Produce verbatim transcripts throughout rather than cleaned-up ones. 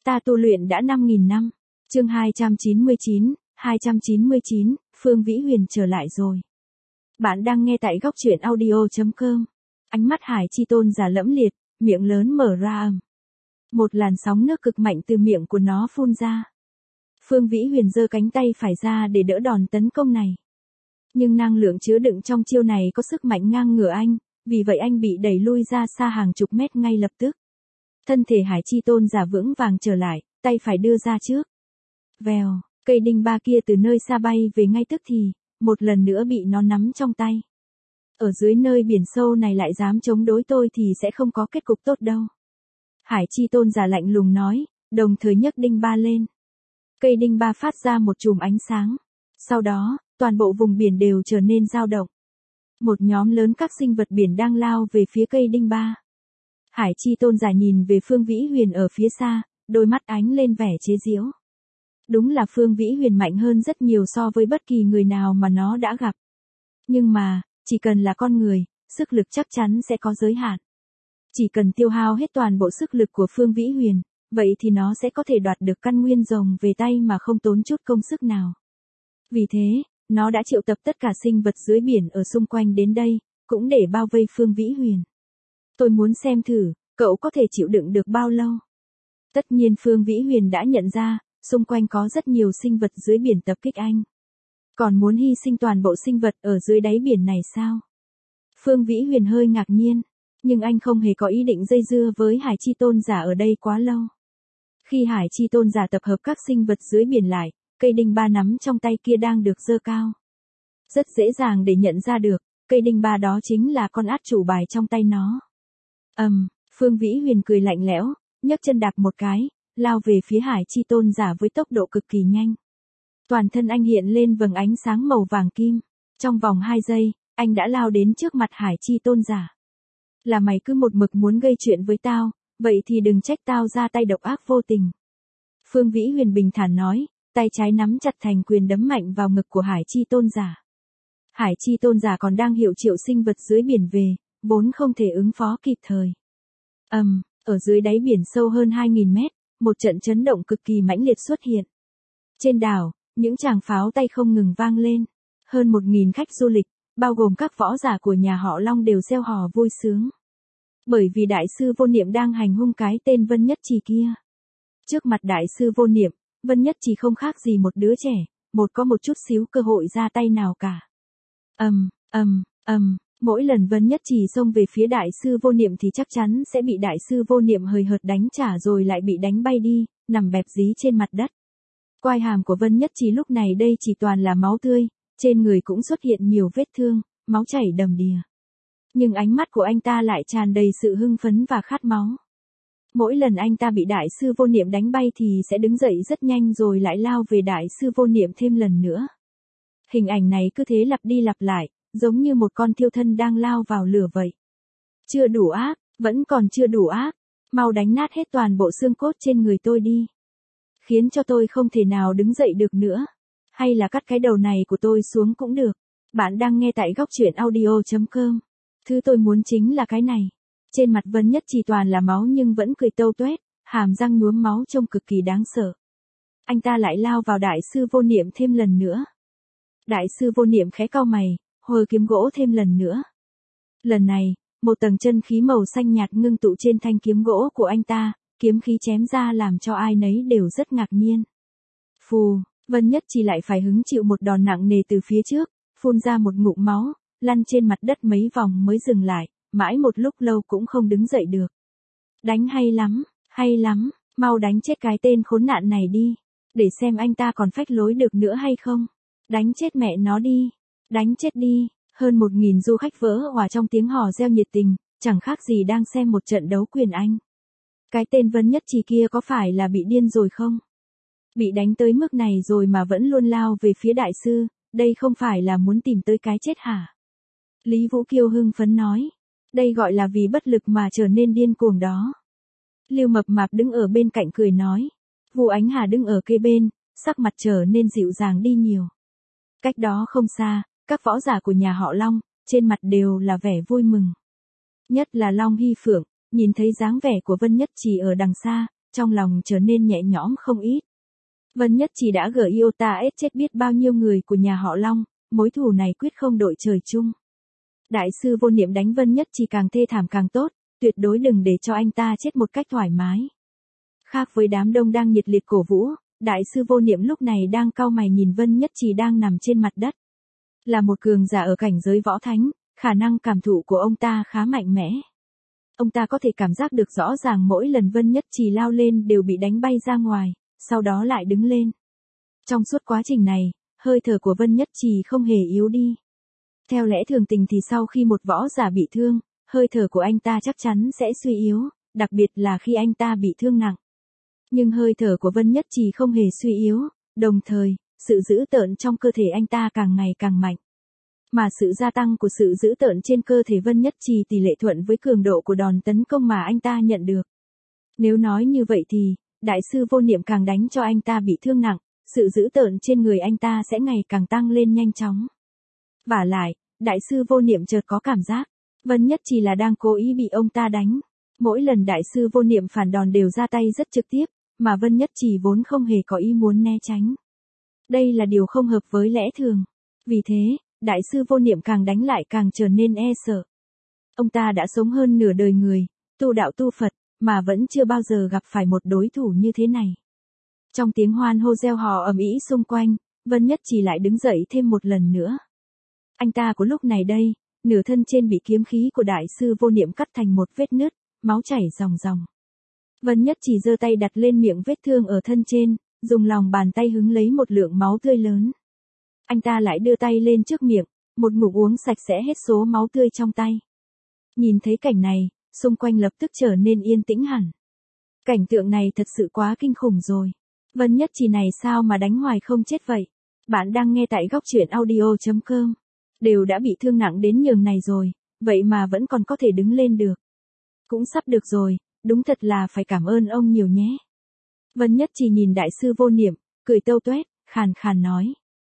Ta tu luyện đã năm nghìn năm. Chương hai trăm chín mươi chín, hai trăm chín mươi chín, Phương Vĩ Huyền trở lại rồi. Bạn đang nghe tại góc truyện audio chấm com. Ánh mắt Hải Chi Tôn giả lẫm liệt, miệng lớn mở ra ầm. Một làn sóng nước cực mạnh từ miệng của nó phun ra. Phương Vĩ Huyền giơ cánh tay phải ra để đỡ đòn tấn công này. Nhưng năng lượng chứa đựng trong chiêu này có sức mạnh ngang ngửa anh, vì vậy anh bị đẩy lui ra xa hàng chục mét ngay lập tức. Thân thể Hải Chi Tôn giả vững vàng trở lại, tay phải đưa ra trước. Vèo, cây đinh ba kia từ nơi xa bay về ngay tức thì, một lần nữa bị nó nắm trong tay. Ở dưới nơi biển sâu này lại dám chống đối tôi thì sẽ không có kết cục tốt đâu. Hải Chi Tôn giả lạnh lùng nói, đồng thời nhấc đinh ba lên. Cây đinh ba phát ra một chùm ánh sáng. Sau đó, toàn bộ vùng biển đều trở nên dao động. Một nhóm lớn các sinh vật biển đang lao về phía cây đinh ba. Hải Chi Tôn giả nhìn về Phương Vĩ Huyền ở phía xa, đôi mắt ánh lên vẻ chế giễu. Đúng là Phương Vĩ Huyền mạnh hơn rất nhiều so với bất kỳ người nào mà nó đã gặp. Nhưng mà, chỉ cần là con người, sức lực chắc chắn sẽ có giới hạn. Chỉ cần tiêu hao hết toàn bộ sức lực của Phương Vĩ Huyền, vậy thì nó sẽ có thể đoạt được căn nguyên rồng về tay mà không tốn chút công sức nào. Vì thế, nó đã triệu tập tất cả sinh vật dưới biển ở xung quanh đến đây, cũng để bao vây Phương Vĩ Huyền. Tôi muốn xem thử, cậu có thể chịu đựng được bao lâu. Tất nhiên Phương Vĩ Huyền đã nhận ra, xung quanh có rất nhiều sinh vật dưới biển tập kích anh. Còn muốn hy sinh toàn bộ sinh vật ở dưới đáy biển này sao? Phương Vĩ Huyền hơi ngạc nhiên, nhưng anh không hề có ý định dây dưa với Hải Chi Tôn giả ở đây quá lâu. Khi Hải Chi Tôn giả tập hợp các sinh vật dưới biển lại, cây đinh ba nắm trong tay kia đang được giơ cao. Rất dễ dàng để nhận ra được, cây đinh ba đó chính là con át chủ bài trong tay nó. Ầm, um, Phương Vĩ Huyền cười lạnh lẽo, nhấc chân đạp một cái, lao về phía Hải Chi Tôn giả với tốc độ cực kỳ nhanh. Toàn thân anh hiện lên vầng ánh sáng màu vàng kim. Trong vòng hai giây, anh đã lao đến trước mặt Hải Chi Tôn giả. Là mày cứ một mực muốn gây chuyện với tao, vậy thì đừng trách tao ra tay độc ác vô tình. Phương Vĩ Huyền bình thản nói, tay trái nắm chặt thành quyền đấm mạnh vào ngực của Hải Chi Tôn giả. Hải Chi Tôn giả còn đang hiệu triệu sinh vật dưới biển về, vốn không thể ứng phó kịp thời. Ầm, um, ở dưới đáy biển sâu hơn hai nghìn mét, một trận chấn động cực kỳ mãnh liệt xuất hiện. Trên đảo, những tràng pháo tay không ngừng vang lên. Hơn một nghìn khách du lịch, bao gồm các võ giả của nhà họ Long đều reo hò vui sướng. Bởi vì đại sư Vô Niệm đang hành hung cái tên Vân Nhất Trì kia. Trước mặt đại sư Vô Niệm, Vân Nhất Trì không khác gì một đứa trẻ, một có một chút xíu cơ hội ra tay nào cả. Ầm, ầm, ầm, mỗi lần Vân Nhất Trì xông về phía đại sư Vô Niệm thì chắc chắn sẽ bị đại sư Vô Niệm hời hợt đánh trả rồi lại bị đánh bay đi, nằm bẹp dí trên mặt đất. Quai hàm của Vân Nhất Trì lúc này đây chỉ toàn là máu tươi, trên người cũng xuất hiện nhiều vết thương, máu chảy đầm đìa. Nhưng ánh mắt của anh ta lại tràn đầy sự hưng phấn và khát máu. Mỗi lần anh ta bị đại sư Vô Niệm đánh bay thì sẽ đứng dậy rất nhanh rồi lại lao về đại sư Vô Niệm thêm lần nữa. Hình ảnh này cứ thế lặp đi lặp lại, giống như một con thiêu thân đang lao vào lửa vậy. Chưa đủ ác, vẫn còn chưa đủ ác, mau đánh nát hết toàn bộ xương cốt trên người tôi đi. Khiến cho tôi không thể nào đứng dậy được nữa. Hay là cắt cái đầu này của tôi xuống cũng được. Bạn đang nghe tại góc truyện audio chấm com. Thứ tôi muốn chính là cái này. Trên mặt Vân Nhất Trì toàn là máu nhưng vẫn cười tâu tuét, hàm răng nhuốm máu trông cực kỳ đáng sợ. Anh ta lại lao vào đại sư Vô Niệm thêm lần nữa. Đại sư Vô Niệm khẽ cau mày, hồi kiếm gỗ thêm lần nữa. Lần này, một tầng chân khí màu xanh nhạt ngưng tụ trên thanh kiếm gỗ của anh ta, kiếm khí chém ra làm cho ai nấy đều rất ngạc nhiên. Phù, Vân Nhất Trì lại phải hứng chịu một đòn nặng nề từ phía trước, phun ra một ngụm máu, lăn trên mặt đất mấy vòng mới dừng lại, mãi một lúc lâu cũng không đứng dậy được. Đánh hay lắm, hay lắm, mau đánh chết cái tên khốn nạn này đi, để xem anh ta còn phách lối được nữa hay không. Đánh chết mẹ nó đi, đánh chết đi. Hơn một nghìn du khách vỡ hòa trong tiếng hò reo nhiệt tình, chẳng khác gì đang xem một trận đấu quyền Anh. Cái tên Vân Nhất Trì kia có phải là bị điên rồi không? Bị đánh tới mức này rồi mà vẫn luôn lao về phía đại sư, đây không phải là muốn tìm tới cái chết hả? Lý Vũ Kiêu hưng phấn nói, đây gọi là vì bất lực mà trở nên điên cuồng đó. Lưu Mập Mạp đứng ở bên cạnh cười nói, Vu Ánh Hà đứng ở kế bên, sắc mặt trở nên dịu dàng đi nhiều. Cách đó không xa, các võ giả của nhà họ Long, trên mặt đều là vẻ vui mừng. Nhất là Long Hy Phượng, nhìn thấy dáng vẻ của Vân Nhất Trì ở đằng xa, trong lòng trở nên nhẹ nhõm không ít. Vân Nhất Trì đã gờ yêu ta ết chết biết bao nhiêu người của nhà họ Long, mối thù này quyết không đội trời chung. Đại sư Vô Niệm đánh Vân Nhất Trì càng thê thảm càng tốt, tuyệt đối đừng để cho anh ta chết một cách thoải mái. Khác với đám đông đang nhiệt liệt cổ vũ, Đại sư Vô Niệm lúc này đang cau mày nhìn Vân Nhất Trì đang nằm trên mặt đất. Là một cường giả ở cảnh giới võ thánh, khả năng cảm thụ của ông ta khá mạnh mẽ. Ông ta có thể cảm giác được rõ ràng mỗi lần Vân Nhất Trì lao lên đều bị đánh bay ra ngoài, sau đó lại đứng lên. Trong suốt quá trình này, hơi thở của Vân Nhất Trì không hề yếu đi. Theo lẽ thường tình thì sau khi một võ giả bị thương, hơi thở của anh ta chắc chắn sẽ suy yếu, đặc biệt là khi anh ta bị thương nặng. Nhưng hơi thở của Vân Nhất Trì không hề suy yếu, đồng thời, sự dữ tợn trong cơ thể anh ta càng ngày càng mạnh. Mà sự gia tăng của sự dữ tợn trên cơ thể Vân Nhất Trì tỷ lệ thuận với cường độ của đòn tấn công mà anh ta nhận được. Nếu nói như vậy thì, Đại sư Vô Niệm càng đánh cho anh ta bị thương nặng, sự dữ tợn trên người anh ta sẽ ngày càng tăng lên nhanh chóng. Vả lại, Đại sư Vô Niệm chợt có cảm giác, Vân Nhất Trì là đang cố ý bị ông ta đánh. Mỗi lần Đại sư Vô Niệm phản đòn đều ra tay rất trực tiếp, mà Vân Nhất Trì vốn không hề có ý muốn né tránh. Đây là điều không hợp với lẽ thường. Vì thế, Đại sư Vô Niệm càng đánh lại càng trở nên e sợ. Ông ta đã sống hơn nửa đời người, tu đạo tu Phật, mà vẫn chưa bao giờ gặp phải một đối thủ như thế này. Trong tiếng hoan hô reo hò ầm ĩ xung quanh, Vân Nhất Trì lại đứng dậy thêm một lần nữa. Anh ta của lúc này đây, nửa thân trên bị kiếm khí của Đại sư Vô Niệm cắt thành một vết nứt, máu chảy ròng ròng. Vân Nhất Trì giơ tay đặt lên miệng vết thương ở thân trên, dùng lòng bàn tay hứng lấy một lượng máu tươi lớn. Anh ta lại đưa tay lên trước miệng, một ngụm uống sạch sẽ hết số máu tươi trong tay. Nhìn thấy cảnh này, xung quanh lập tức trở nên yên tĩnh hẳn. Cảnh tượng này thật sự quá kinh khủng rồi. Vân Nhất Trì này sao mà đánh hoài không chết vậy? Bạn đang nghe tại góc truyện audio chấm com. Đều đã bị thương nặng đến nhường này rồi, vậy mà vẫn còn có thể đứng lên được. Cũng sắp được rồi, đúng thật là phải cảm ơn ông nhiều nhé. Vân Nhất Trì nhìn Đại sư Vô Niệm, cười tâu tuét, khàn khàn nói.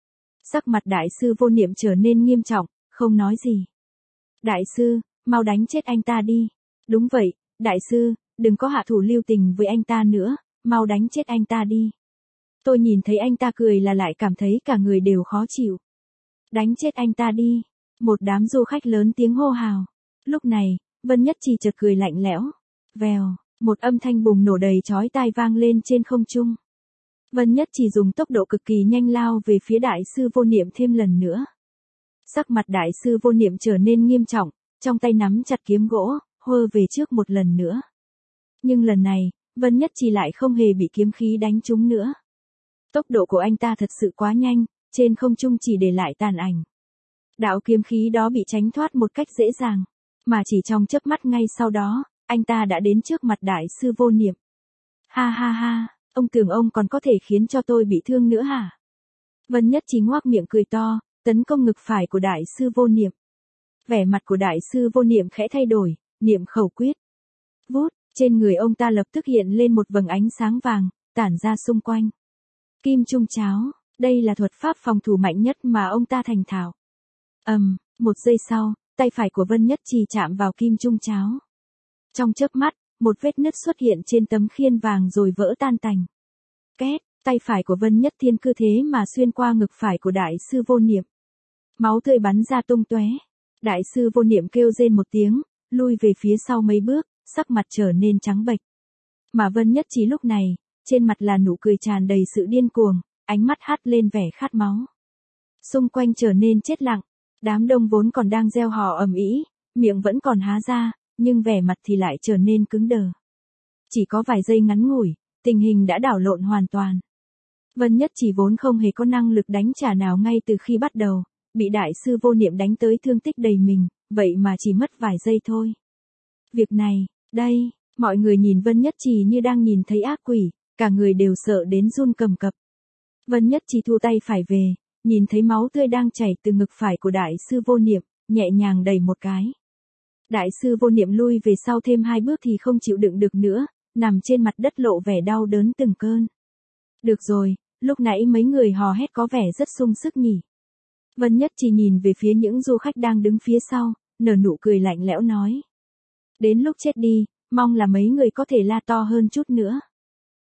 Sắc mặt Đại sư Vô Niệm trở nên nghiêm trọng, không nói gì. Đại sư, mau đánh chết anh ta đi. Đúng vậy, Đại sư, đừng có hạ thủ lưu tình với anh ta nữa, mau đánh chết anh ta đi. Tôi nhìn thấy anh ta cười là lại cảm thấy cả người đều khó chịu. Đánh chết anh ta đi. Một đám du khách lớn tiếng hô hào. Lúc này, Vân Nhất Trì chợt cười lạnh lẽo. Vèo, một âm thanh bùng nổ đầy chói tai vang lên trên không trung. Vân Nhất Trì dùng tốc độ cực kỳ nhanh lao về phía Đại sư Vô Niệm thêm lần nữa. Sắc mặt Đại sư Vô Niệm trở nên nghiêm trọng, trong tay nắm chặt kiếm gỗ, hơ về trước một lần nữa. Nhưng lần này, Vân Nhất Trì lại không hề bị kiếm khí đánh trúng nữa. Tốc độ của anh ta thật sự quá nhanh, trên không trung chỉ để lại tàn ảnh. Đạo kiếm khí đó bị tránh thoát một cách dễ dàng, mà chỉ trong chớp mắt ngay sau đó, anh ta đã đến trước mặt Đại sư Vô Niệm. Ha ha ha, ông tưởng ông còn có thể khiến cho tôi bị thương nữa hả? Vân Nhất Trì ngoác miệng cười to, tấn công ngực phải của Đại sư Vô Niệm. Vẻ mặt của Đại sư Vô Niệm khẽ thay đổi, niệm khẩu quyết. Vút, trên người ông ta lập tức hiện lên một vầng ánh sáng vàng, tản ra xung quanh. Kim Trung Cháo, đây là thuật pháp phòng thủ mạnh nhất mà ông ta thành thạo. Ầm, um, một giây sau, tay phải của Vân Nhất Trì chạm vào Kim Trung Cháo. Trong chớp mắt, một vết nứt xuất hiện trên tấm khiên vàng rồi vỡ tan tành. Két, tay phải của Vân Nhất Thiên cứ thế mà xuyên qua ngực phải của Đại sư Vô Niệm. Máu tươi bắn ra tung tóe. Đại sư Vô Niệm kêu rên một tiếng, lui về phía sau mấy bước, sắc mặt trở nên trắng bệch. Mà Vân Nhất Trì lúc này, trên mặt là nụ cười tràn đầy sự điên cuồng, ánh mắt hắt lên vẻ khát máu. Xung quanh trở nên chết lặng, đám đông vốn còn đang reo hò ầm ĩ, miệng vẫn còn há ra, nhưng vẻ mặt thì lại trở nên cứng đờ. Chỉ có vài giây ngắn ngủi, tình hình đã đảo lộn hoàn toàn. Vân Nhất Trì vốn không hề có năng lực đánh trả nào ngay từ khi bắt đầu, bị Đại sư Vô Niệm đánh tới thương tích đầy mình, vậy mà chỉ mất vài giây thôi. Việc này, đây, mọi người nhìn Vân Nhất Trì như đang nhìn thấy ác quỷ, cả người đều sợ đến run cầm cập. Vân Nhất Trì thu tay phải về, nhìn thấy máu tươi đang chảy từ ngực phải của Đại sư Vô Niệm, nhẹ nhàng đẩy một cái. Đại sư Vô Niệm lui về sau thêm hai bước thì không chịu đựng được nữa, nằm trên mặt đất lộ vẻ đau đớn từng cơn. Được rồi, lúc nãy mấy người hò hét có vẻ rất sung sức nhỉ. Vân Nhất Trì nhìn về phía những du khách đang đứng phía sau, nở nụ cười lạnh lẽo nói. Đến lúc chết đi, mong là mấy người có thể la to hơn chút nữa.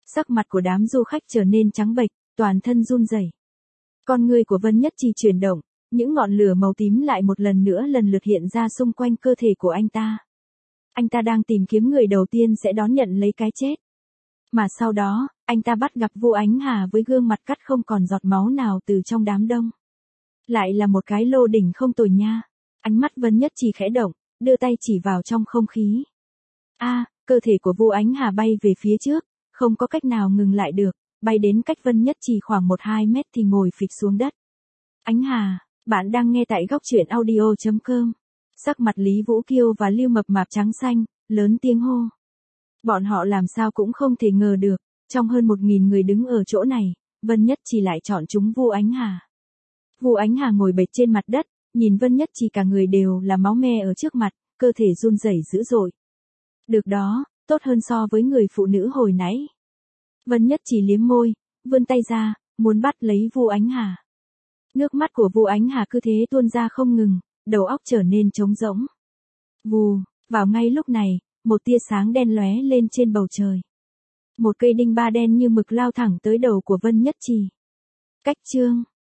Sắc mặt của đám du khách trở nên trắng bệch, toàn thân run rẩy. Con ngươi của Vân Nhất Trì chuyển động, những ngọn lửa màu tím lại một lần nữa lần lượt hiện ra xung quanh cơ thể của anh ta. Anh ta đang tìm kiếm người đầu tiên sẽ đón nhận lấy cái chết. Mà sau đó, anh ta bắt gặp Vu Ánh Hà với gương mặt cắt không còn giọt máu nào từ trong đám đông. Lại là một cái lô đỉnh không tồi nha. Ánh mắt Vân Nhất Trì khẽ động, đưa tay chỉ vào trong không khí. A, à, cơ thể của Vu Ánh Hà bay về phía trước, không có cách nào ngừng lại được, bay đến cách Vân Nhất Trì khoảng một hai mét thì ngồi phịch xuống đất. Ánh Hà, bạn đang nghe tại góc truyện audio chấm com. Sắc mặt Lý Vũ Kiêu và Lưu Mập Mạp trắng xanh, lớn tiếng hô. Bọn họ làm sao cũng không thể ngờ được, trong hơn một nghìn người đứng ở chỗ này, Vân Nhất Trì lại chọn chúng Vu Ánh Hà. Vu Ánh Hà ngồi bệt trên mặt đất, nhìn Vân Nhất Trì cả người đều là máu me ở trước mặt, cơ thể run rẩy dữ dội. Được đó, tốt hơn so với người phụ nữ hồi nãy. Vân Nhất Trì liếm môi, vươn tay ra, muốn bắt lấy Vu Ánh Hà. Nước mắt của Vu Ánh Hà cứ thế tuôn ra không ngừng, đầu óc trở nên trống rỗng. Vù, vào ngay lúc này, một tia sáng đen lóe lên trên bầu trời. Một cây đinh ba đen như mực lao thẳng tới đầu của Vân Nhất Trì. Cách chương